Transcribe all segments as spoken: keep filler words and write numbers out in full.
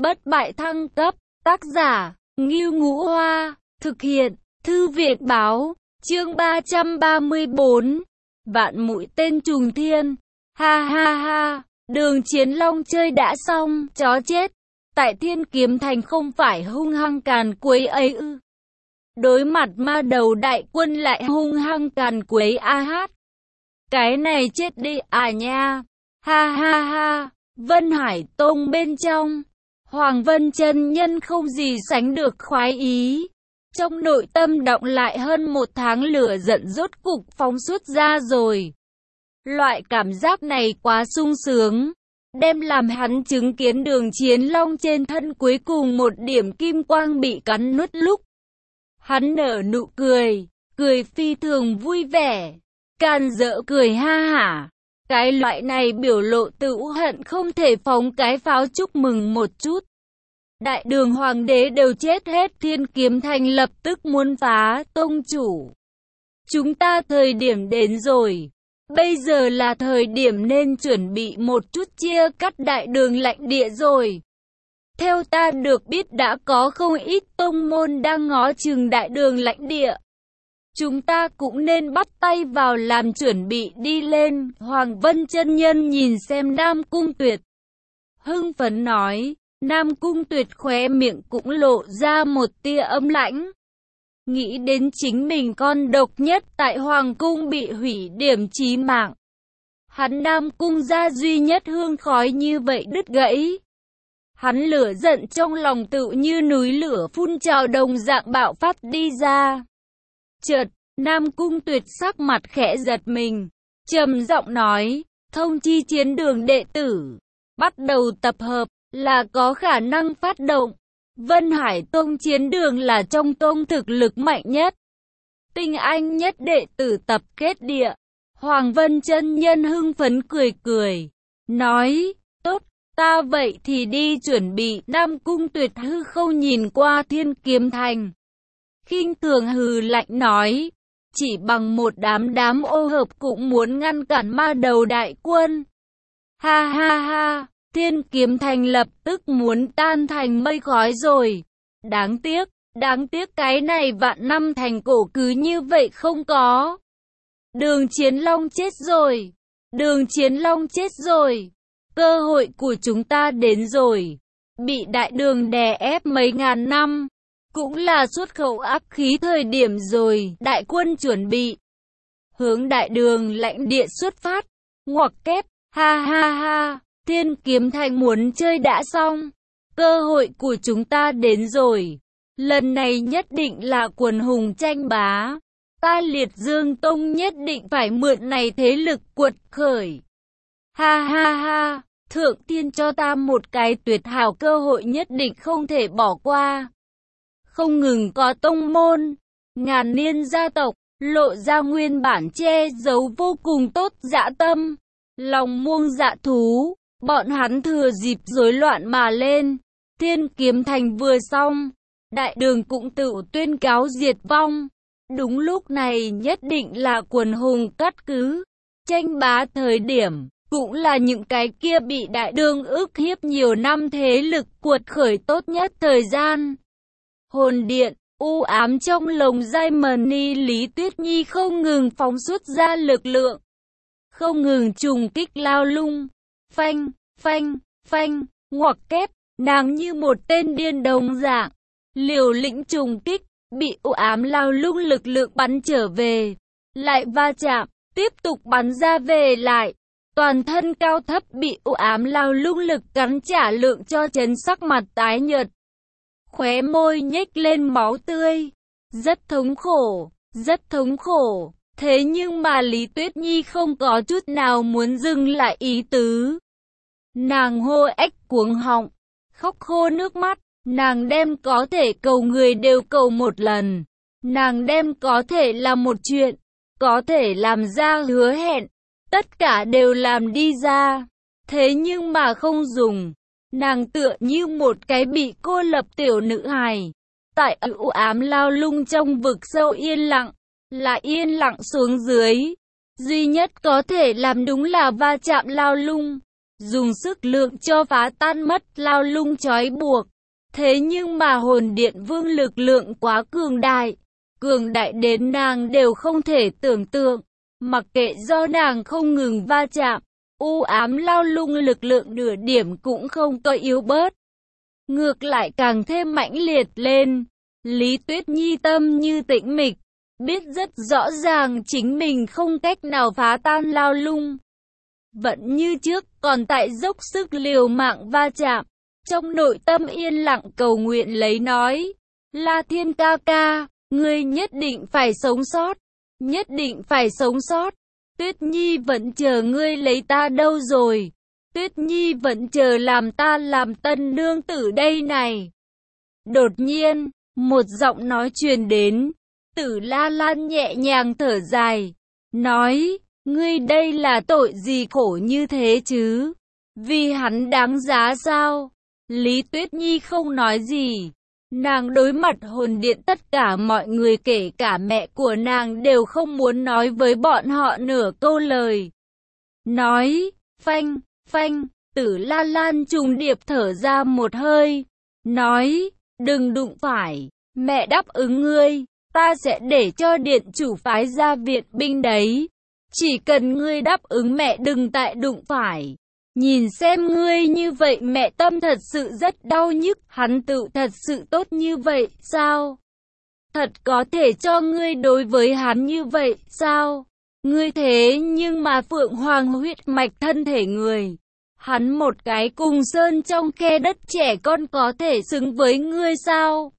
bất bại thăng cấp, tác giả, Ngưu Ngũ Hoa, thực hiện, Thư viện Báo, chương ba trăm ba mươi tư, vạn mũi tên trùng thiên, ha ha ha, Đường Chiến Long chơi đã xong, chó chết, tại Thiên Kiếm Thành không phải hung hăng càn quấy ấy ư. Đối mặt ma đầu đại quân lại hung hăng càn quấy a hát. Cái này chết đi à nha, ha ha ha, Vân Hải Tông bên trong. Hoàng Vân chân nhân không gì sánh được khoái ý. Trong nội tâm động lại hơn một tháng lửa giận rốt cục phóng xuất ra rồi. Loại cảm giác này quá sung sướng. Đem làm hắn chứng kiến Đường Chiến Long trên thân cuối cùng một điểm kim quang bị cắn nuốt lúc. Hắn nở nụ cười, cười phi thường vui vẻ, can dỡ cười ha hả. Cái loại này biểu lộ tự hận không thể phóng cái pháo chúc mừng một chút. Đại đường hoàng đế đều chết hết, Thiên Kiếm Thành lập tức muốn phá. Tông chủ, chúng ta thời điểm đến rồi. Bây giờ là thời điểm nên chuẩn bị một chút chia cắt đại đường lãnh địa rồi. Theo ta được biết đã có không ít tông môn đang ngó chừng đại đường lãnh địa. Chúng ta cũng nên bắt tay vào làm chuẩn bị đi lên. Hoàng Vân chân nhân nhìn xem Nam Cung Tuyệt, hưng phấn nói. Nam Cung Tuyệt khóe miệng cũng lộ ra một tia âm lãnh. Nghĩ đến chính mình con độc nhất tại Hoàng Cung bị hủy điểm chí mạng. Hắn Nam Cung gia duy nhất hương khói như vậy đứt gãy. Hắn lửa giận trong lòng tự như núi lửa phun trào đồng dạng bạo phát đi ra. Chợt, Nam Cung Tuyệt sắc mặt khẽ giật mình, trầm giọng nói, thông chi chiến đường đệ tử, bắt đầu tập hợp, là có khả năng phát động. Vân Hải Tông chiến đường là trong tông thực lực mạnh nhất, tinh anh nhất đệ tử tập kết địa. Hoàng Vân chân nhân hưng phấn cười cười, nói, tốt, ta vậy thì đi chuẩn bị. Nam Cung Tuyệt hư không nhìn qua Thiên Kiếm Thành, khinh thường hừ lạnh nói, chỉ bằng một đám đám ô hợp cũng muốn ngăn cản ma đầu đại quân. Ha ha ha, Thiên Kiếm Thành lập tức muốn tan thành mây khói rồi. Đáng tiếc, đáng tiếc cái này vạn năm thành cổ cứ như vậy không có. Đường Chiến Long chết rồi, Đường Chiến Long chết rồi. Cơ hội của chúng ta đến rồi. Bị đại đường đè ép mấy ngàn năm, cũng là xuất khẩu ác khí thời điểm rồi. Đại quân chuẩn bị, hướng đại đường lãnh địa xuất phát. Ngoặc kép, ha ha ha, Thiên Kiếm Thành muốn chơi đã xong. Cơ hội của chúng ta đến rồi. Lần này nhất định là quần hùng tranh bá. Ta Liệt Dương Tông nhất định phải mượn này thế lực quật khởi. Ha ha ha, Thượng Tiên cho ta một cái tuyệt hảo cơ hội nhất định không thể bỏ qua. Không ngừng có tông môn, ngàn niên gia tộc, lộ ra nguyên bản che giấu vô cùng tốt dã tâm, lòng muông dạ thú. Bọn hắn thừa dịp rối loạn mà lên. Thiên Kiếm Thành vừa xong, đại đường cũng tự tuyên cáo diệt vong. Đúng lúc này nhất định là quần hùng cắt cứ, tranh bá thời điểm, cũng là những cái kia bị đại đường ức hiếp nhiều năm thế lực cuột khởi tốt nhất thời gian. Hồn điện, u ám trong lồng giai mờ ni Lý Tuyết Nhi không ngừng phóng xuất ra lực lượng, không ngừng trùng kích lao lung. Phanh, phanh, phanh, ngoặc kép, nàng như một tên điên đồng dạng, liều lĩnh trùng kích, bị u ám lao lung lực lượng bắn trở về, lại va chạm, tiếp tục bắn ra về lại. Toàn thân cao thấp bị u ám lao lung lực cắn trả lượng cho chấn sắc mặt tái nhợt. Khóe môi nhếch lên máu tươi. Rất thống khổ, rất thống khổ. Thế nhưng mà Lý Tuyết Nhi không có chút nào muốn dừng lại ý tứ. Nàng hô ếch cuống họng, khóc khô nước mắt. Nàng đem có thể cầu người đều cầu một lần. Nàng đem có thể làm một chuyện, có thể làm ra hứa hẹn, tất cả đều làm đi ra. Thế nhưng mà không dùng. Nàng tựa như một cái bị cô lập tiểu nữ hài, tại u ám lao lung trong vực sâu yên lặng, là yên lặng xuống dưới. Duy nhất có thể làm đúng là va chạm lao lung, dùng sức lượng cho phá tan mất lao lung trói buộc. Thế nhưng mà hồn điện vương lực lượng quá cường đại, cường đại đến nàng đều không thể tưởng tượng. Mặc kệ do nàng không ngừng va chạm, u ám lao lung lực lượng nửa điểm cũng không có yếu bớt. Ngược lại càng thêm mãnh liệt lên. Lý Tuyết Nhi tâm như tĩnh mịch, biết rất rõ ràng chính mình không cách nào phá tan lao lung. Vẫn như trước, còn tại dốc sức liều mạng va chạm. Trong nội tâm yên lặng cầu nguyện lấy nói, La Thiên ca ca, ngươi nhất định phải sống sót, nhất định phải sống sót. Tuyết Nhi vẫn chờ ngươi lấy ta đâu rồi. Tuyết Nhi vẫn chờ làm ta làm tân nương tử đây này. Đột nhiên, một giọng nói truyền đến. Tử La Lan nhẹ nhàng thở dài, nói, ngươi đây là tội gì khổ như thế chứ? Vì hắn đáng giá sao? Lý Tuyết Nhi không nói gì. Nàng đối mặt hồn điện tất cả mọi người kể cả mẹ của nàng đều không muốn nói với bọn họ nửa câu lời. Nói, phanh, phanh, Tử La Lan trùng điệp thở ra một hơi. Nói, đừng đụng phải, mẹ đáp ứng ngươi, ta sẽ để cho điện chủ phái ra viện binh đấy. Chỉ cần ngươi đáp ứng mẹ đừng tại đụng phải. Nhìn xem ngươi như vậy mẹ tâm thật sự rất đau nhức, hắn tự thật sự tốt như vậy, sao? Thật có thể cho ngươi đối với hắn như vậy, sao? Ngươi thế nhưng mà Phượng Hoàng huyết mạch thân thể người. Hắn một cái cùng sơn trong khe đất trẻ con có thể xứng với ngươi sao?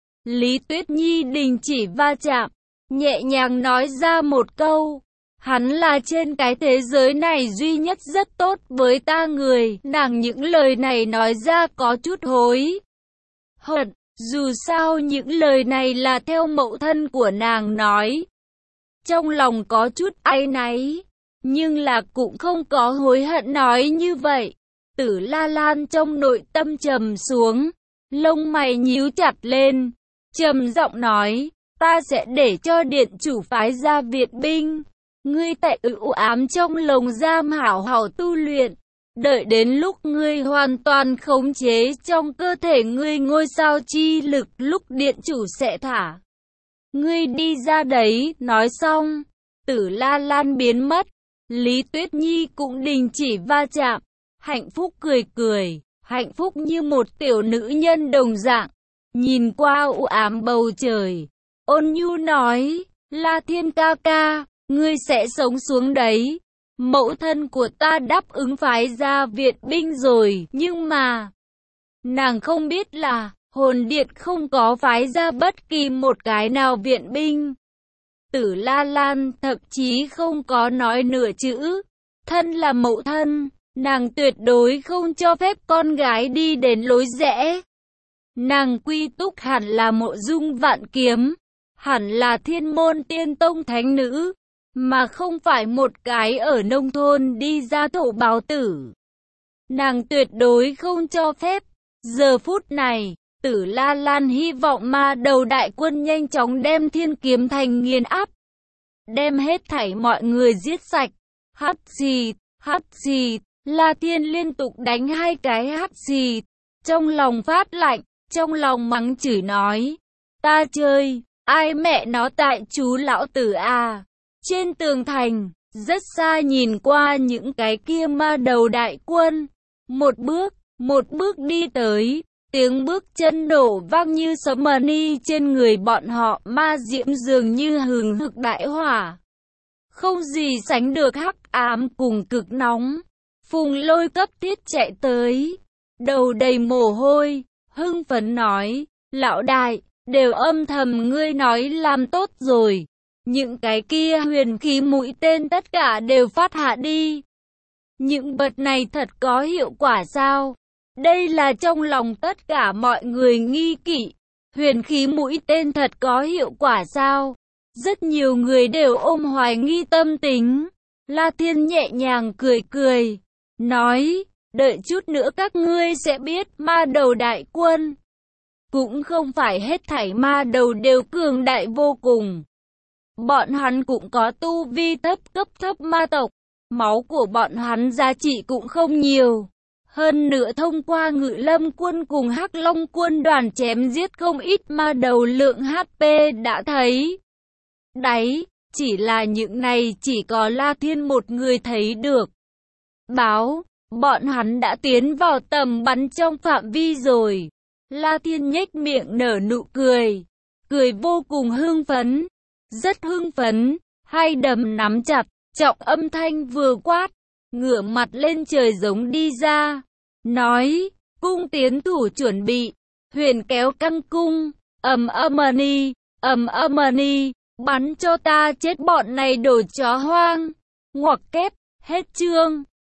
Lý Tuyết Nhi đình chỉ va chạm, nhẹ nhàng nói ra một câu. Hắn là trên cái thế giới này duy nhất rất tốt với ta người. Nàng những lời này nói ra có chút hối hận. Dù sao những lời này là theo mẫu thân của nàng nói. Trong lòng có chút áy náy, nhưng là cũng không có hối hận nói như vậy. Tử La Lan trong nội tâm trầm xuống, lông mày nhíu chặt lên, trầm giọng nói, ta sẽ để cho điện chủ phái ra viện binh. Ngươi tại u ám trong lồng giam hảo hảo tu luyện, đợi đến lúc ngươi hoàn toàn khống chế trong cơ thể ngươi ngôi sao chi lực, lúc điện chủ sẽ thả ngươi đi ra đấy. Nói xong, Tử La Lan biến mất. Lý Tuyết Nhi cũng đình chỉ va chạm, hạnh phúc cười cười, hạnh phúc như một tiểu nữ nhân đồng dạng, nhìn qua u ám bầu trời, ôn nhu nói, La Thiên ca ca, ngươi sẽ sống xuống đấy. Mẫu thân của ta đáp ứng phái ra viện binh rồi, nhưng mà nàng không biết là hồn điện không có phái ra bất kỳ một cái nào viện binh. Tử La Lan thậm chí không có nói nửa chữ. Thân là mẫu thân, nàng tuyệt đối không cho phép con gái đi đến lối rẽ. Nàng quy túc hẳn là Mộ Dung Vạn Kiếm, hẳn là Thiên Môn Tiên Tông thánh nữ, mà không phải một cái ở nông thôn đi ra thổ báo tử. Nàng tuyệt đối không cho phép. Giờ phút này, Tử La Lan hy vọng ma đầu đại quân nhanh chóng đem Thiên Kiếm Thành nghiền áp, đem hết thảy mọi người giết sạch. Hắt xì, hắt xì, La Thiên liên tục đánh hai cái hắt xì, trong lòng phát lạnh, trong lòng mắng chửi nói, ta chơi, ai mẹ nó tại chú lão tử à. Trên tường thành, rất xa nhìn qua những cái kia ma đầu đại quân, một bước, một bước đi tới, tiếng bước chân nổ vang như sấm mani trên người bọn họ. Ma diễm dường như hừng hực đại hỏa, không gì sánh được hắc ám cùng cực nóng. Phùng Lôi cấp thiết chạy tới, đầu đầy mồ hôi, hưng phấn nói, lão đại, đều âm thầm ngươi nói làm tốt rồi. Những cái kia huyền khí mũi tên tất cả đều phát hạ đi. Những vật này thật có hiệu quả sao? Đây là trong lòng tất cả mọi người nghi kỵ. Huyền khí mũi tên thật có hiệu quả sao? Rất nhiều người đều ôm hoài nghi tâm tính. La Thiên nhẹ nhàng cười cười, nói, đợi chút nữa các ngươi sẽ biết. Ma đầu đại quân cũng không phải hết thảy ma đầu đều cường đại vô cùng. Bọn hắn cũng có tu vi thấp cấp thấp ma tộc. Máu của bọn hắn giá trị cũng không nhiều. Hơn nữa thông qua Ngự Lâm quân cùng Hắc Long quân đoàn chém giết không ít ma đầu, lượng hát pê đã thấy đáy, chỉ là những này chỉ có La Thiên một người thấy được. Báo, bọn hắn đã tiến vào tầm bắn trong phạm vi rồi. La Thiên nhếch miệng nở nụ cười, cười vô cùng hưng phấn, rất hưng phấn, hai đấm nắm chặt, trọng âm thanh vừa quát, ngửa mặt lên trời giống đi ra, nói, cung tiến thủ chuẩn bị, huyền kéo căng cung, ầm âm-ni, ầm âm-ni, bắn cho ta chết bọn này đồ chó hoang, ngoặc kép, hết chương.